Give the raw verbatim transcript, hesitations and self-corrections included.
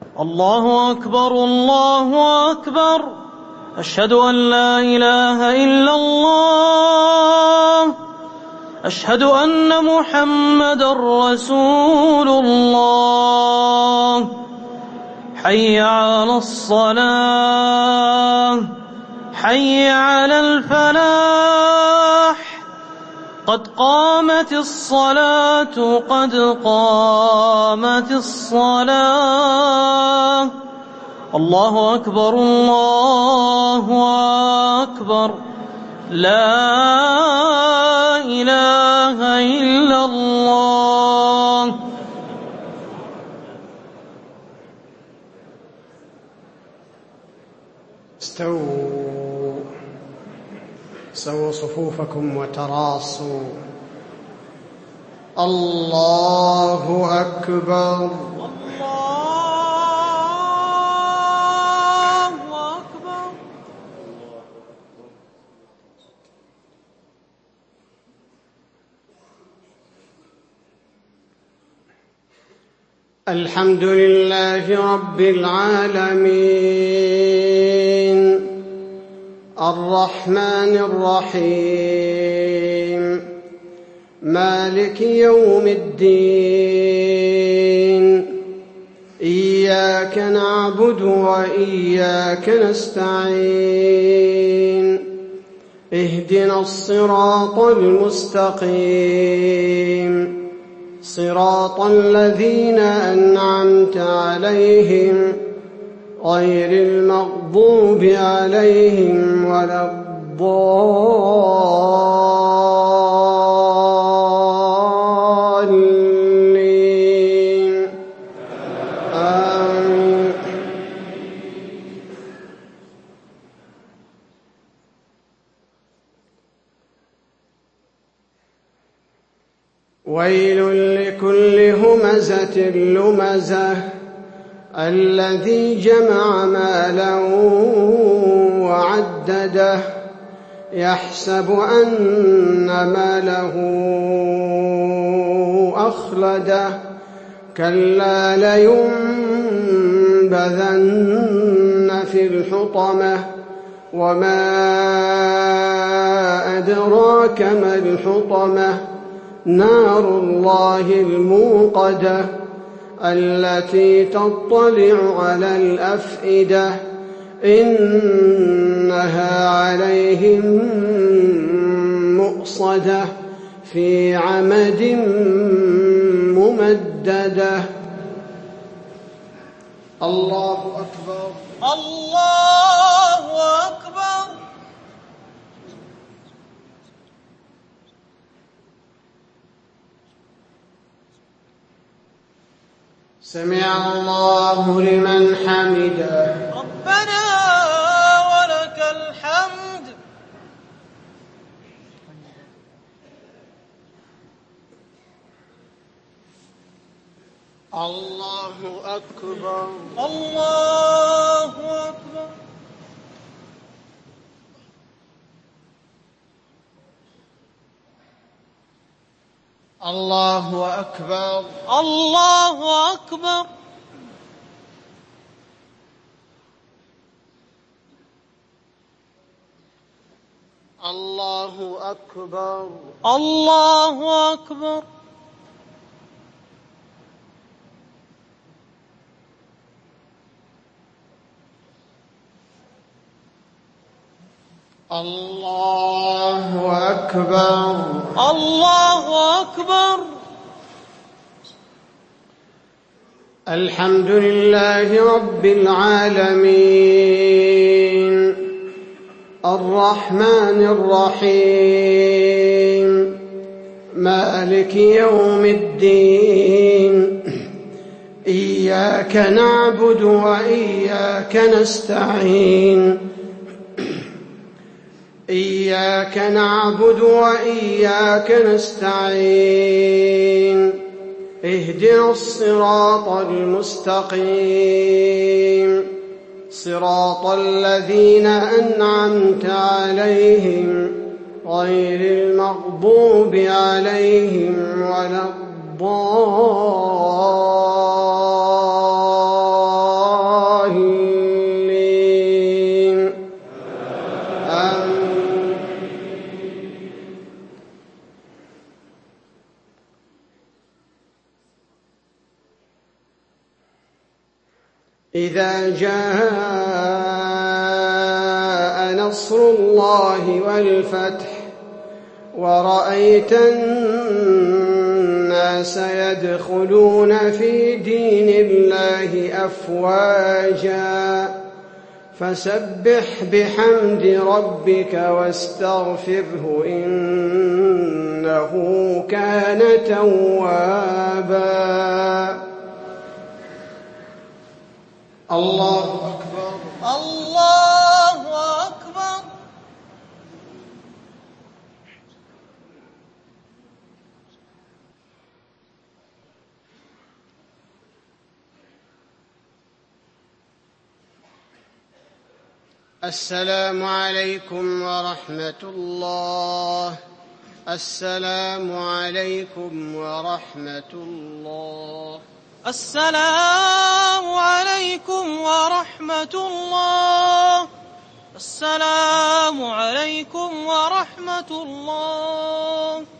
الله أكبر الله أكبر. أشهد أن لا إله إلا الله. أشهد أن محمدًا رسول الله. حي على الصلاة حي على الفلاح. قد قامت الصلاة قد قامت الصلاة. الله أكبر الله أكبر. لا إله إلا الله. استووا سووا صفوفكم وتراصوا. الله أكبر. الحمد لله رب العالمين الرحمن الرحيم مالك يوم الدين. إياك نعبد وإياك نستعين. اهدنا الصراط المستقيم صراط الذين أنعمت عليهم غير المغضوب عليهم ولا الضالين. آمين. ويل لكل همزة لمزة الذي جمع مالا وعدده يحسب أن ماله أخلده. كلا لينبذن في الحطمة. وما أدراك ما الحطمة. نار الله الموقدة التي تطلع على الأفئدة. إنها عليهم مؤصدة في عمد ممددة. الله أكبر الله أكبر. سمع الله لمن حمده. ربنا ولك الحمد. الله أكبر الله أكبر. الله أكبر الله أكبر. الله أكبر الله أكبر. الله أكبر الله أكبر. الحمد لله رب العالمين الرحمن الرحيم مالك يوم الدين. إياك نعبد وإياك نستعين. إياك نعبد وإياك نستعين. اهدنا الصراط المستقيم صراط الذين أنعمت عليهم غير المغضوب عليهم ولا الضالين. إذا جاء نصر الله والفتح ورأيت الناس يدخلون في دين الله أفواجا فسبح بحمد ربك واستغفره إنه كان توابا. الله أكبر. الله أكبر. السلام عليكم ورحمة الله. السلام عليكم ورحمة الله. السلام عليكم ورحمة الله. السلام عليكم ورحمة الله.